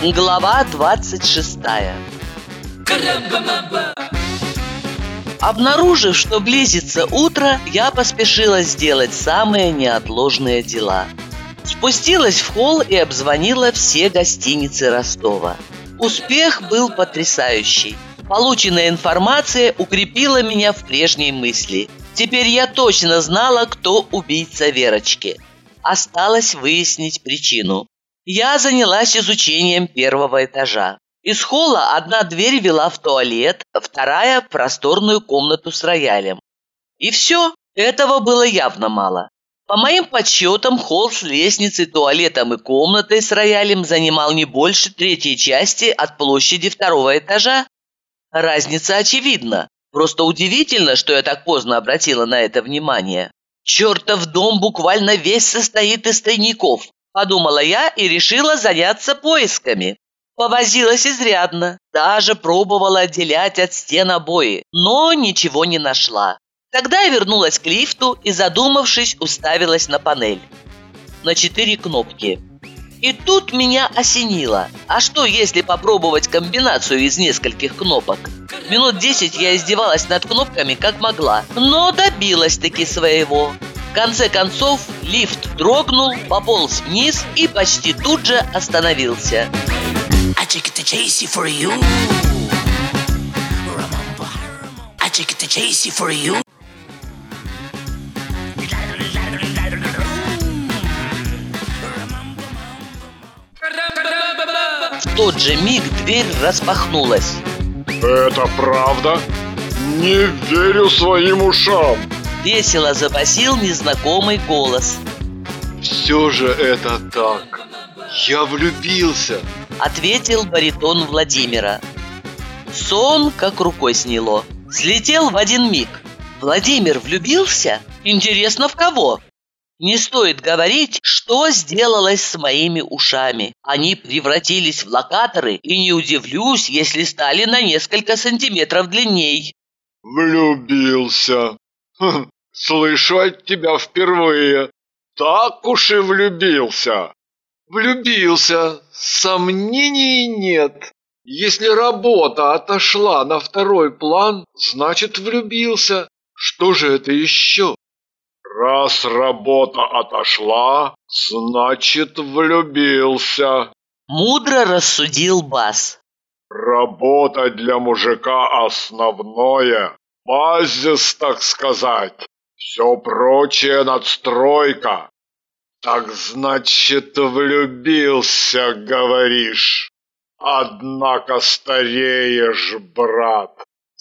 Глава 26. Обнаружив, что близится утро, я поспешила сделать самые неотложные дела. Спустилась в холл и обзвонила все гостиницы Ростова. Успех был потрясающий. Полученная информация укрепила меня в прежней мысли. Теперь я точно знала, кто убийца Верочки. Осталось выяснить причину. Я занялась изучением первого этажа. Из холла одна дверь вела в туалет, вторая – в просторную комнату с роялем. И все, этого было явно мало. По моим подсчетам, холл с лестницей, туалетом и комнатой с роялем занимал не больше третьей части от площади второго этажа. Разница очевидна. Просто удивительно, что я так поздно обратила на это внимание. Чертов дом буквально весь состоит из тайников, подумала я и решила заняться поисками. Повозилась изрядно, даже пробовала отделять от стен обои, но ничего не нашла. Тогда я вернулась к лифту и, задумавшись, уставилась на панель. На 4 кнопки. И тут меня осенило. А что, если попробовать комбинацию из нескольких кнопок? Минут 10 я издевалась над кнопками как могла, но добилась-таки своего. В конце концов, лифт дрогнул, пополз вниз и почти тут же остановился. В тот же миг дверь распахнулась. Это правда? Не верю своим ушам. Весело забасил незнакомый голос. Все же это так. Я влюбился, ответил баритон Владимира. Сон как рукой сняло. Слетел в один миг. Владимир влюбился? Интересно, в кого? Не стоит говорить, что сделалось с моими ушами. Они превратились в локаторы, и не удивлюсь, если стали на несколько сантиметров длинней. Влюбился. Слышу от тебя впервые. Так уж и влюбился. Влюбился, сомнений нет. Если работа отошла на второй план, значит влюбился. Что же это еще? Раз работа отошла, значит влюбился. Мудро рассудил Бас. Работа для мужика основное. Базис, так сказать. Все прочее надстройка. Так значит влюбился, говоришь. Однако стареешь, брат,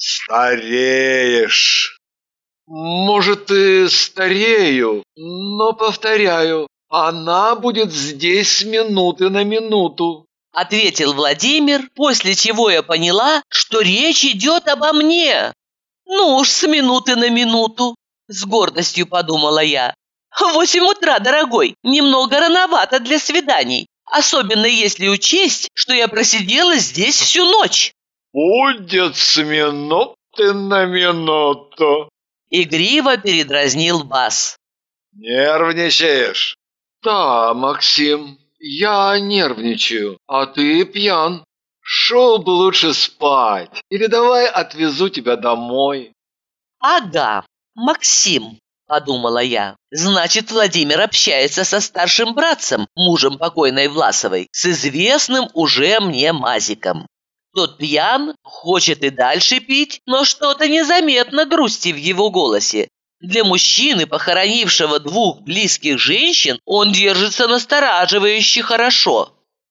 стареешь. Может, и старею, но, повторяю, она будет здесь с минуты на минуту, ответил Владимир, после чего я поняла, что речь идет обо мне. Ну уж с минуты на минуту, с гордостью подумала я. 8 утра, дорогой, немного рановато для свиданий, особенно если учесть, что я просидела здесь всю ночь. Будет с минуты на минуту, игриво передразнил Бас. Нервничаешь? Да, Максим, я нервничаю, а ты пьян. Шел бы лучше спать, или давай отвезу тебя домой. Ага, Максим, подумала я. Значит, Владимир общается со старшим братцем, мужем покойной Власовой, с известным уже мне Мазиком. Тот пьян, хочет и дальше пить, но что-то незаметно грусти в его голосе. Для мужчины, похоронившего 2 близких женщин, он держится настораживающе хорошо.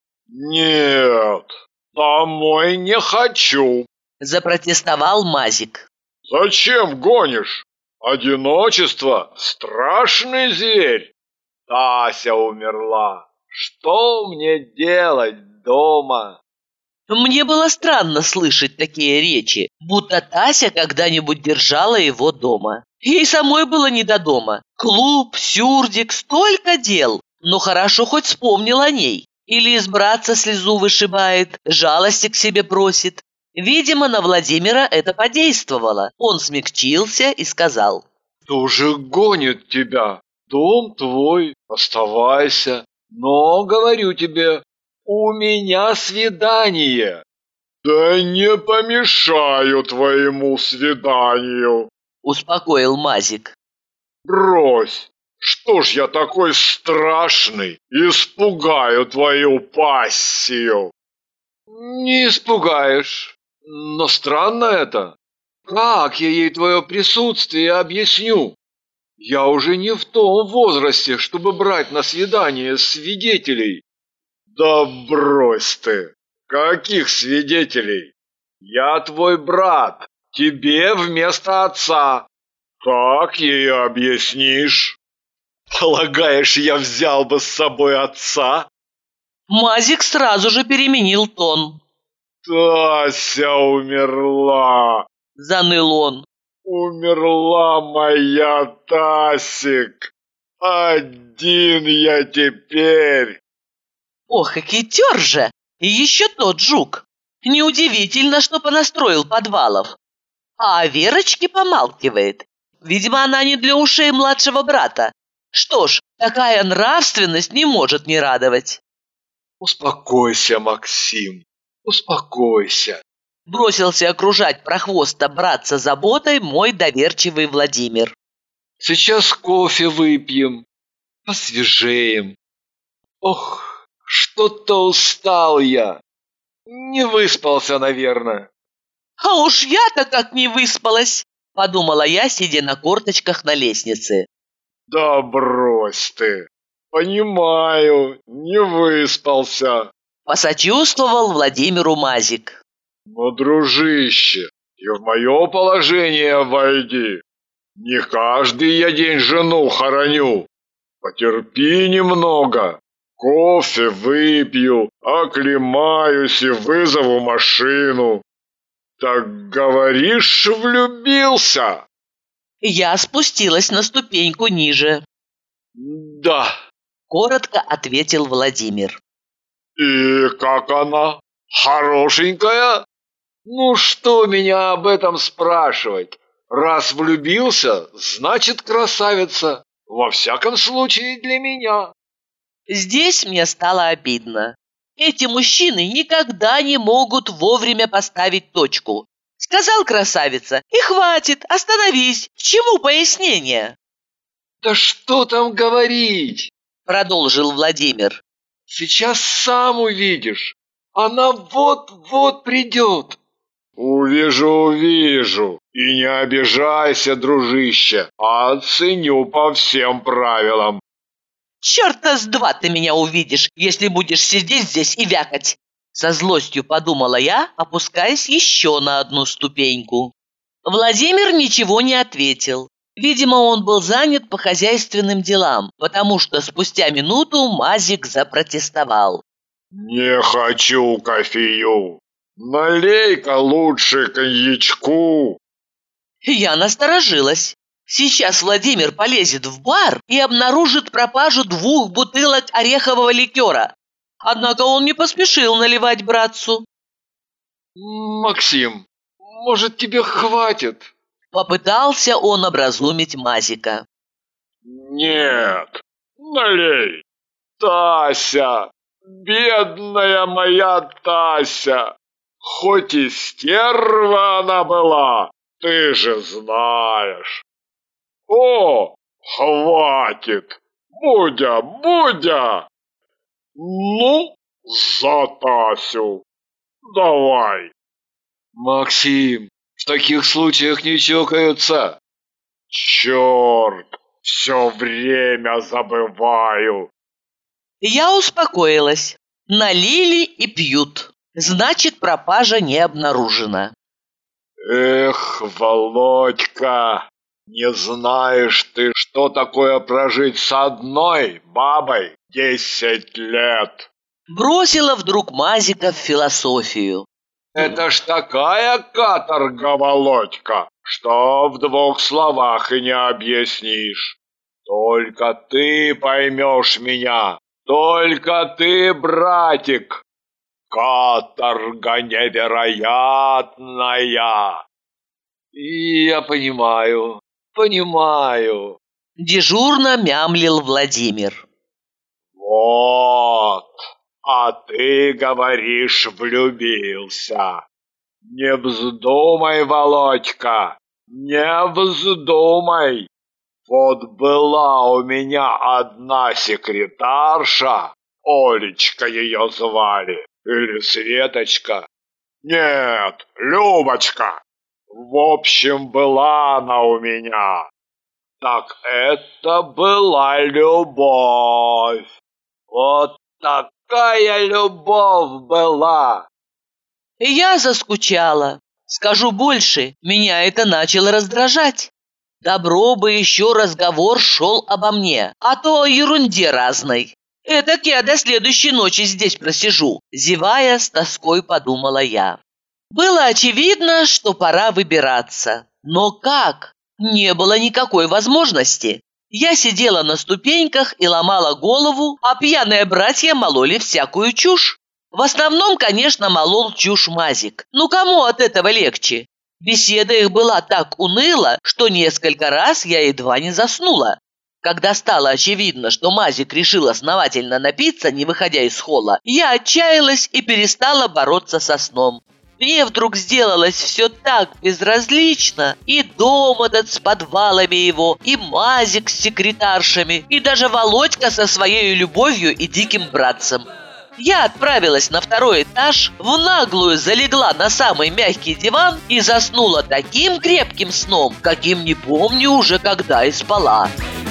Нет, домой не хочу, запротестовал Мазик. Зачем гонишь? Одиночество – страшный зверь. Тася умерла. Что мне делать дома? Мне было странно слышать такие речи, будто Тася когда-нибудь держала его дома. Ей самой было не до дома. Клуб, сюрдик, столько дел. Но хорошо хоть вспомнил о ней. Или из братца слезу вышибает, жалости к себе просит. Видимо, на Владимира это подействовало. Он смягчился и сказал: «Кто же гонит тебя? Дом твой, оставайся. Но, говорю тебе, У меня свидание. Да не помешаю твоему свиданию, успокоил Мазик. Брось. Что ж я такой страшный? Испугаю твою пассию. Не испугаешь. Но странно это. Как я ей твое присутствие объясню? Я уже не в том возрасте, чтобы брать на свидание свидетелей. Да брось ты. Каких свидетелей? Я твой брат. Тебе вместо отца. Как ей объяснишь? Полагаешь, я взял бы с собой отца? Мазик сразу же переменил тон. Тася умерла, Заныл он. умерла моя Тасик. Один я теперь. Ох, и хитер же! И еще тот жук. Неудивительно, что понастроил подвалов. А о Верочке помалкивает. Видимо, она не для ушей младшего брата. Что ж, такая нравственность не может не радовать. Успокойся, Максим, успокойся. Бросился окружать прохвоста братца заботой мой доверчивый Владимир. Сейчас кофе выпьем, посвежеем. Ох, что-то устал я. Не выспался, наверное. А уж я-то как не выспалась, подумала я, сидя на корточках на лестнице. Да брось ты. Понимаю, не выспался. Посочувствовал Владимиру Мазик. Но, дружище, и в мое положение войди. Не каждый я день жену хороню. Потерпи немного. Кофе выпью, оклемаюсь и вызову машину. Так говоришь, влюбился? Я спустилась на ступеньку ниже. Да. Коротко ответил Владимир. И как она? Хорошенькая? Ну что меня об этом спрашивать? Раз влюбился, значит красавица. Во всяком случае для меня. Здесь мне стало обидно. Эти мужчины никогда не могут вовремя поставить точку. Сказал красавица, и хватит, остановись. К чему пояснение? Да что там говорить? Продолжил Владимир. Сейчас сам увидишь. Она вот-вот придет. Увижу. И не обижайся, дружище. Оценю по всем правилам. Черта с два ты меня увидишь, если будешь сидеть здесь и вякать. Со злостью подумала я, опускаясь еще на одну ступеньку. Владимир ничего не ответил. Видимо, он был занят по хозяйственным делам, потому что спустя минуту Мазик запротестовал. Не хочу кофею. Налей-ка лучше коньячку. Я насторожилась. Сейчас Владимир полезет в бар и обнаружит пропажу 2 бутылок орехового ликера. Однако он не поспешил наливать братцу. Максим, может, тебе хватит? Попытался он образумить Мазика. Нет, налей. Тася, бедная моя Тася. Хоть и стерва она была, ты же знаешь. О, хватит. Будя. Ну, за Тасю. Давай. Максим, в таких случаях не чокаются. Черт, все время забываю. Я успокоилась. Налили и пьют. Значит, пропажа не обнаружена. Эх, Володька, не знаешь ты, что такое прожить с одной бабой 10 лет. Бросила вдруг Мазика в философию. Это ж такая каторга, Володька, что в 2 словах и не объяснишь. Только ты поймешь меня, только ты, братик. Каторга невероятная. И я понимаю. Дежурно мямлил Владимир. Вот, А ты говоришь, влюбился. Не вздумай, Володька, не вздумай. Вот была у меня одна секретарша, Олечка ее звали, или Светочка. Нет, Любочка. В общем, была она у меня. Так это была любовь. Вот такая любовь была. Я заскучала. Скажу больше, меня это начало раздражать. Добро бы еще разговор шел обо мне, а то о ерунде разной. Этак я до следующей ночи здесь просижу, зевая, с тоской подумала я. Было очевидно, что пора выбираться. Но как? Не было никакой возможности. Я сидела на ступеньках и ломала голову, а пьяные братья мололи всякую чушь. В основном, конечно, молол чушь Мазик. Ну кому от этого легче? Беседа их была так уныла, что несколько раз я едва не заснула. Когда стало очевидно, что Мазик решил основательно напиться, не выходя из холла, я отчаялась и перестала бороться со сном. Мне вдруг сделалось все так безразлично. И дом этот с подвалами его, и Мазик с секретаршами, и даже Володька со своей любовью и диким братцем. Я отправилась на второй этаж, в наглую залегла на самый мягкий диван и заснула таким крепким сном, каким не помню уже когда и спала.